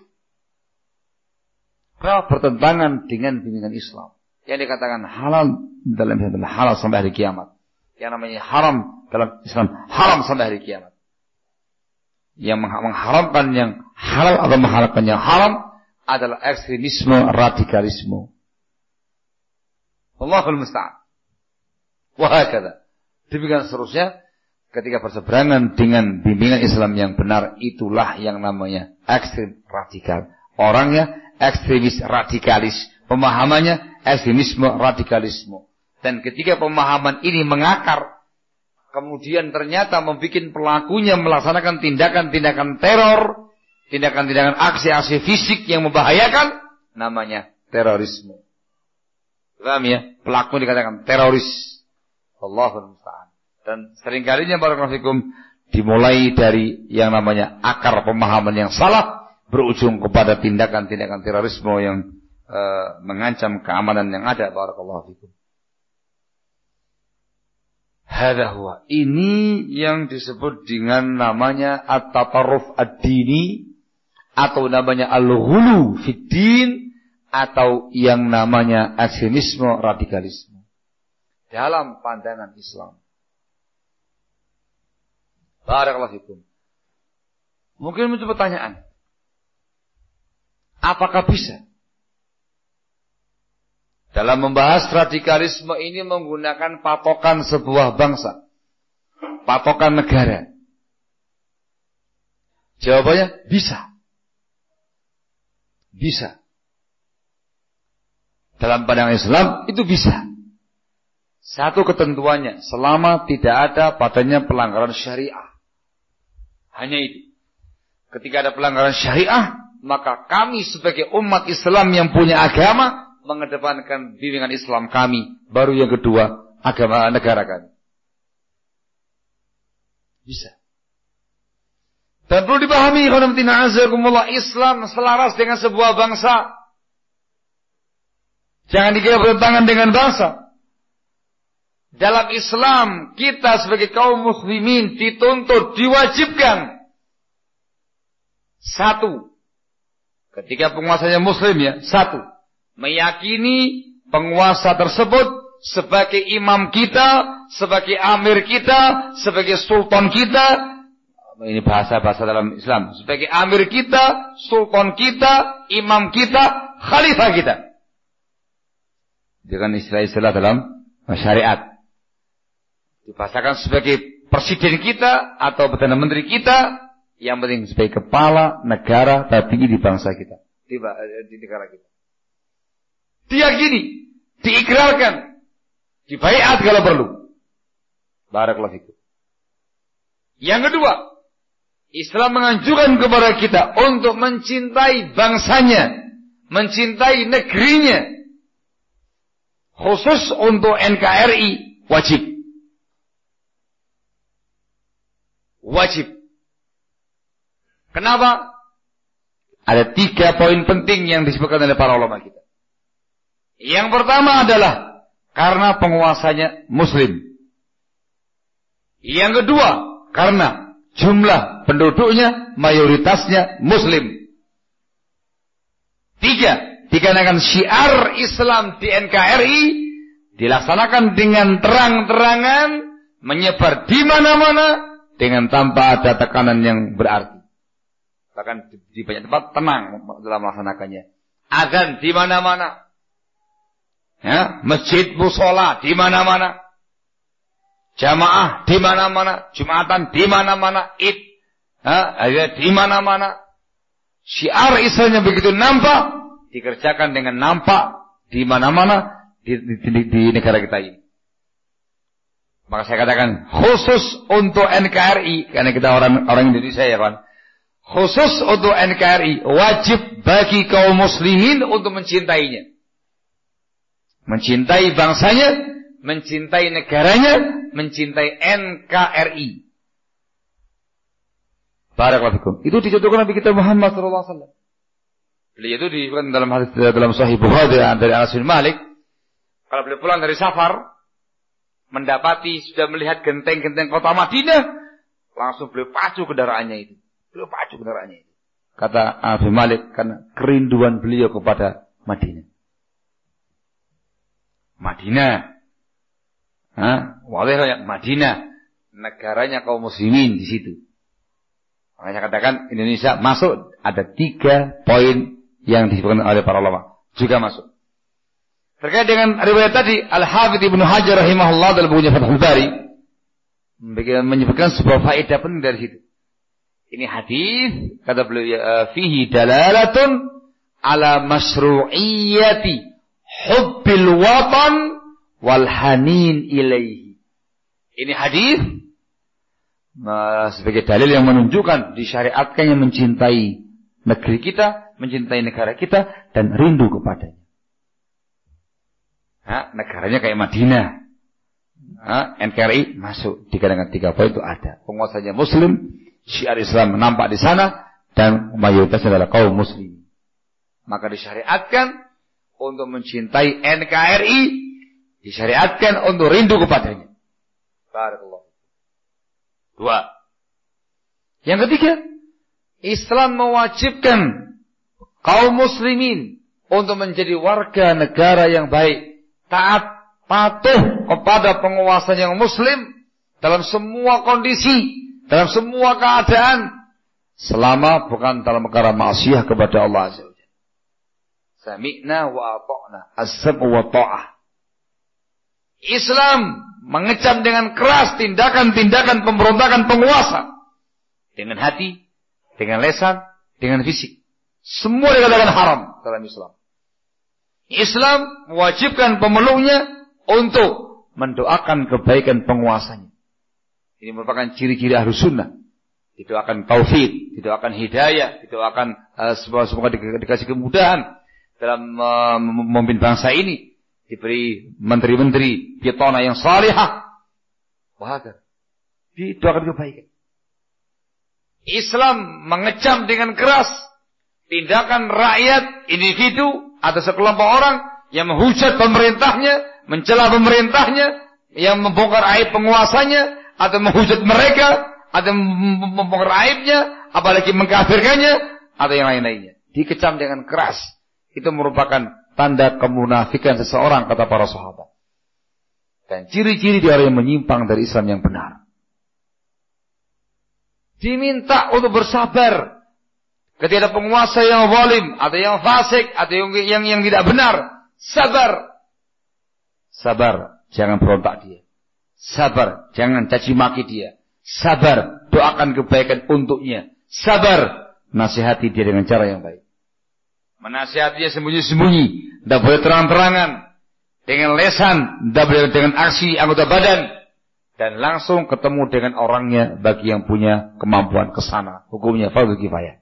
Bertentangan dengan bimbingan Islam. Yang dikatakan halal dalam Islam halal sampai hari kiamat. Yang namanya haram dalam Islam haram sampai hari kiamat. Yang mengharamkan yang halal atau menghalalkan yang haram adalah ekstremisme, radikalisme. Allahul musta'an. Wahakadha. Demikian seterusnya. Ketika berseberangan dengan bimbingan Islam yang benar, itulah yang namanya ekstrim radikal. Orangnya ekstremis radikalis. Pemahamannya ekstremisme radikalisme. Dan ketika pemahaman ini mengakar, kemudian ternyata membuat pelakunya melaksanakan tindakan-tindakan teror, tindakan-tindakan aksi-aksi fisik yang membahayakan, namanya terorisme. Paham ya? Pelaku dikatakan teroris. Allahul musta'an. Dan seringkalinya barakallahu fikum dimulai dari yang namanya akar pemahaman yang salah, berujung kepada tindakan-tindakan terorisme yang mengancam keamanan yang ada. Barakallahu fikum. Hadza huwa. Ini yang disebut dengan namanya at-tatarruf ad-dini, atau namanya al-ghulu fid din, atau yang namanya ekstremisme radikalisme dalam pandangan Islam. Barakallahu fikum. Mungkin muncul pertanyaan. Apakah bisa dalam membahas radikalisme ini menggunakan patokan sebuah bangsa, patokan negara? Jawabannya bisa. Bisa. Dalam pandangan Islam itu bisa. Satu ketentuannya, selama tidak ada padanya pelanggaran syariah. Hanya itu. Ketika ada pelanggaran syariah, maka kami sebagai umat Islam yang punya agama mengedepankan bimbingan Islam kami. Baru yang kedua, agama negara kami. Bisa. Dan perlu dipahami, Islam selaras dengan sebuah bangsa. Jangan dikira bertentangan dengan bangsa. Dalam Islam, kita sebagai kaum muslimin dituntut, diwajibkan. Satu, ketika penguasanya muslim ya, satu, meyakini penguasa tersebut sebagai imam kita, sebagai amir kita, sebagai sultan kita. Ini bahasa-bahasa dalam Islam. Sebagai amir kita, sultan kita, imam kita, khalifah kita. Dengan istilah-istilah dalam syariat. Dibahasakan sebagai presiden kita atau perdana menteri kita. Yang penting sebagai kepala negara tertinggi di bangsa kita. Di negara kita. Diyakini, diikrarkan, dibaiat kalau perlu. Barakallahu fikum. Yang kedua, Islam menganjurkan kepada kita untuk mencintai bangsanya, mencintai negerinya. Khusus untuk NKRI wajib. Wajib. Kenapa? Ada 3 poin penting yang disebutkan oleh para ulama kita. Yang pertama adalah karena penguasanya muslim. Yang kedua, karena jumlah penduduknya mayoritasnya muslim. 3, dikarenakan syiar Islam di NKRI dilaksanakan dengan terang-terangan, menyebar di mana-mana dengan tanpa ada tekanan yang berarti. Bahkan di banyak tempat tenang dalam melaksanakannya. Azan di mana-mana. Ya, masjid mushola di mana-mana. Jamaah di mana-mana, Jumatan di mana-mana, Id di mana-mana. Syiar Islamnya begitu nampak, dikerjakan dengan nampak di mana-mana di negara kita ini. Maka saya katakan khusus untuk NKRI, karena kita orang Indonesia ya kan. Khusus untuk NKRI, wajib bagi kaum muslimin untuk mencintainya. Mencintai bangsanya, mencintai negaranya, mencintai NKRI. Barakallahu fikum. Itu dicontohkan Nabi kita Muhammad sallallahu alaihi wasallam. Beliau itu disebutkan dalam hadis dalam Sahih Bukhari dari Anas bin Malik, kalau beliau pulang dari safar, mendapati sudah melihat genteng-genteng kota Madinah, langsung beliau pacu kendaraannya itu. Kata Anas bin Malik, karena kerinduan beliau kepada Madinah. Madinah, negaranya kaum muslimin di situ. Makanya saya katakan Indonesia masuk, ada 3 poin yang disebutkan oleh para ulama juga masuk. Terkait dengan riwayat tadi, Al-Hafidz Ibnu Hajar rahimahullah dalam bukunya Fathul Bari menyebutkan sebuah faedah penting dari situ. Ini hadis kata beliau fihi dalalatun ala masyru'iyyati hubbil watan wal hanin ilaihi. Ini hadis sebagai dalil yang menunjukkan disyariatkannya mencintai negeri kita, mencintai negara kita dan rindu kepadanya. Negaranya kayak Madinah. NKRI masuk dikarenakan 3 poin itu ada. Penguasanya muslim, syiar Islam nampak di sana dan mayoritasnya adalah kaum muslim. Maka disyariatkan untuk mencintai NKRI, disyariatkan untuk rindu kepadanya. Barakallahu. 2. Yang ketiga, Islam mewajibkan kaum muslimin untuk menjadi warga negara yang baik, taat, patuh kepada penguasa yang muslim dalam semua kondisi, dalam semua keadaan, selama bukan dalam perkara maksiat kepada Allah Azza wa Jalla. Sami'na wa ata'na, as-sam'u wa ta'ah. Islam mengecam dengan keras tindakan-tindakan pemberontakan penguasa dengan hati, dengan lisan, dengan fisik. Semua dikatakan haram dalam Islam. Islam mewajibkan pemeluknya untuk mendoakan kebaikan penguasanya. Ini merupakan ciri-ciri Ahlus Sunnah. Didoakan taufik, didoakan hidayah, didoakan semoga dikasih kemudahan dalam memimpin bangsa ini, diberi menteri-menteri pitona yang salihah. Wahada. Didoakan kebaikan. Islam mengecam dengan keras tindakan rakyat, individu atau sekelompok orang yang menghujat pemerintahnya, mencela pemerintahnya, yang membongkar aib penguasanya atau menghujat mereka, atau membongkar aibnya, apalagi mengkafirkannya, atau yang lain-lainnya. Dikecam dengan keras. Itu merupakan tanda kemunafikan seseorang, kata para sahabat. Dan ciri-ciri dia orang yang menyimpang dari Islam yang benar. Diminta untuk bersabar ketika ada penguasa yang zalim, atau yang fasik, atau yang tidak benar. Sabar. Sabar, jangan berontak dia. Sabar, jangan caci maki dia. Sabar, doakan kebaikan untuknya. Sabar, nasihati dia dengan cara yang baik. Menasihati dia sembunyi-sembunyi, tidak boleh terang-terangan. Dengan lesan, tidak boleh dengan aksi anggota badan. Dan langsung ketemu dengan orangnya bagi yang punya kemampuan ke sana. Hukumnya fardhu kifayah.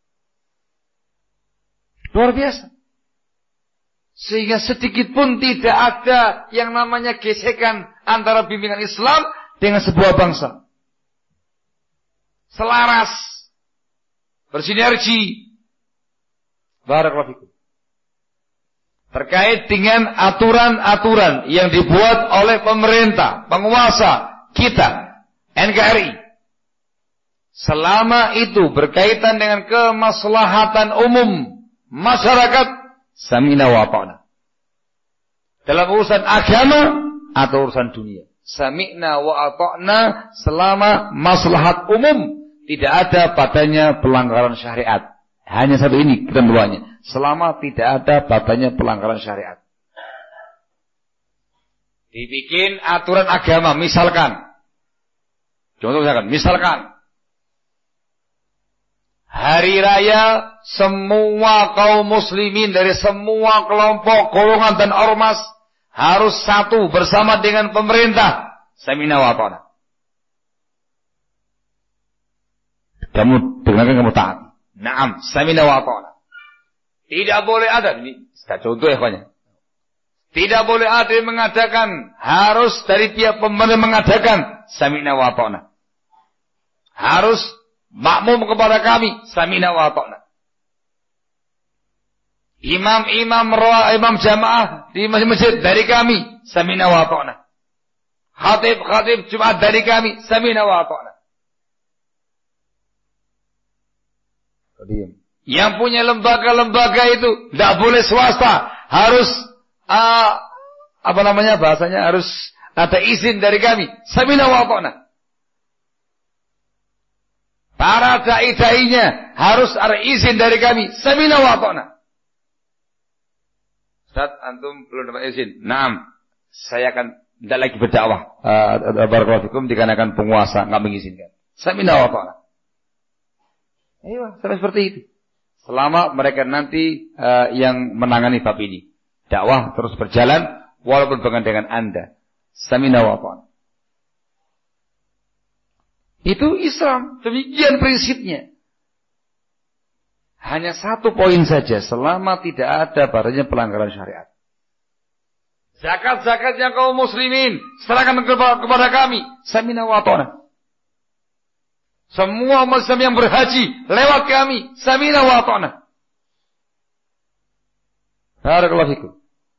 Luar biasa. Sehingga sedikit pun tidak ada yang namanya gesekan antara bimbingan Islam dengan sebuah bangsa. Selaras, bersinergi. Barakallahu fikum. Terkait dengan aturan-aturan yang dibuat oleh pemerintah, penguasa kita, NKRI. Selama itu berkaitan dengan kemaslahatan umum masyarakat, sami'na wa ata'na. Dalam urusan agama atau urusan dunia, sami'na wa ata'na selama maslahat umum. Tidak ada padanya pelanggaran syariat. Hanya satu ini ketentuannya. Selama tidak ada padanya pelanggaran syariat. Dibikin aturan agama, misalkan. Contoh misalkan. Hari raya semua kaum muslimin dari semua kelompok, golongan dan ormas harus satu bersama dengan pemerintah. Sami'na wa ata'na. Kamu dengarkan, kamu taat. Naam, sami'na wa ata'na. Tidak boleh ada, ini contoh ya banyak. Tidak boleh ada yang mengadakan, harus dari pihak pemerintah mengadakan sami'na wa ata'na. Harus makmum kepada kami, sami'na wa ata'na. Imam jamaah di masjid dari kami, sami'na wa ata'na. Khatib Jumat dari kami, sami'na wa ata'na. Yang punya lembaga-lembaga itu tidak boleh swasta, harus bahasanya harus ada izin dari kami. Sami'na wa ata'na. Para dai-dainya harus ada izin dari kami. Sami'na wa ata'na. Ustaz, antum belum dapat izin. Naam, saya akan tidak lagi berdakwah. Barakallahu fikum dikarenakan penguasa enggak mengizinkan. Sami'na wa ata'na. Ayo, seperti itu. Selama mereka nanti yang menangani bab ini, dakwah terus berjalan walaupun bukan dengan Anda. Sami'na wa ata'na. Itu Islam, demikian prinsipnya. Hanya satu poin saja, selama tidak ada padanya pelanggaran syariat. Zakat-zakatnya kaum muslimin serahkan kepada kami. Sami'na wa ata'na. Semua muslim yang berhaji lewat kami, sami'na wa ata'na. Barakallahu fikum.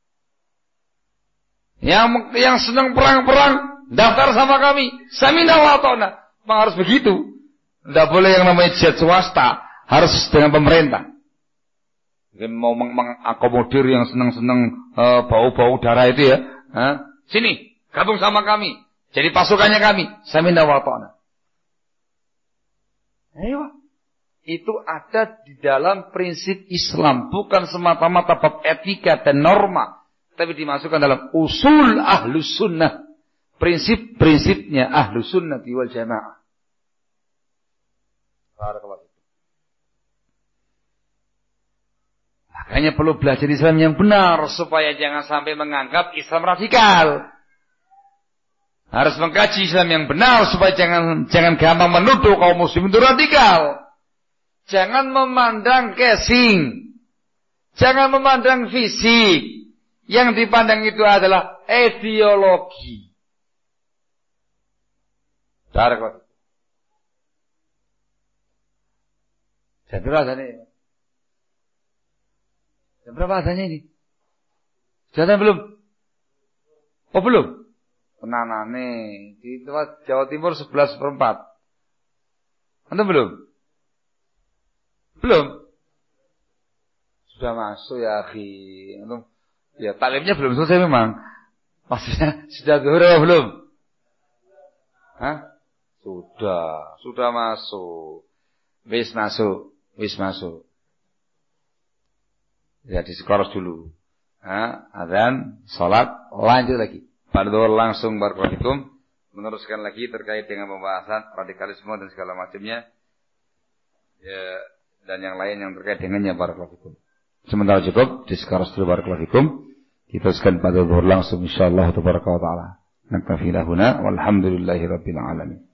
Yang senang perang-perang daftar sama kami, sami'na wa ata'na. Memang harus begitu. Tidak boleh yang namanya jihad swasta, harus dengan pemerintah. Mungkin mau mengakomodir yang senang-senang bau-bau darah itu ya. Sini, gabung sama kami. Jadi pasukannya kami, sami'na wa ata'na. Ayo. Itu ada di dalam prinsip Islam. Bukan semata-mata bab etika dan norma. Tapi dimasukkan dalam usul ahlus sunnah. Prinsip-prinsipnya ahlus sunnah wal jamaah. Makanya perlu belajar Islam yang benar. Supaya jangan sampai menganggap Islam radikal. Harus mengkaji Islam yang benar supaya jangan gampang menuduh kaum muslim itu radikal. Jangan memandang casing. Jangan memandang fisik. Yang dipandang itu adalah ideologi. Tarik. Jam berapa azannya? Jam berapa azannya ini? Sudah belum? Oh belum? Penanane di tempat Jawa Timur 11:04. Anda belum? Belum? Sudah masuk ya akhi. Antum ya taklimnya belum selesai memang. Maksudnya sudah zuhur atau belum? Hah? Sudah masuk. Wis masuk. Ya diskoros dulu. Adzan, salat, lanjut lagi. Pada zuhur langsung barakallahu meneruskan lagi terkait dengan pembahasan radikalisme dan segala macamnya. Ya, dan yang lain yang terkait dengannya barakallahu. Sementara cukup diskoros dulu barakallahu. Kita teruskan pada zuhur langsung insyaallah tabaraka wa taala. Naktafi lahuna walhamdulillahirabbil alamin.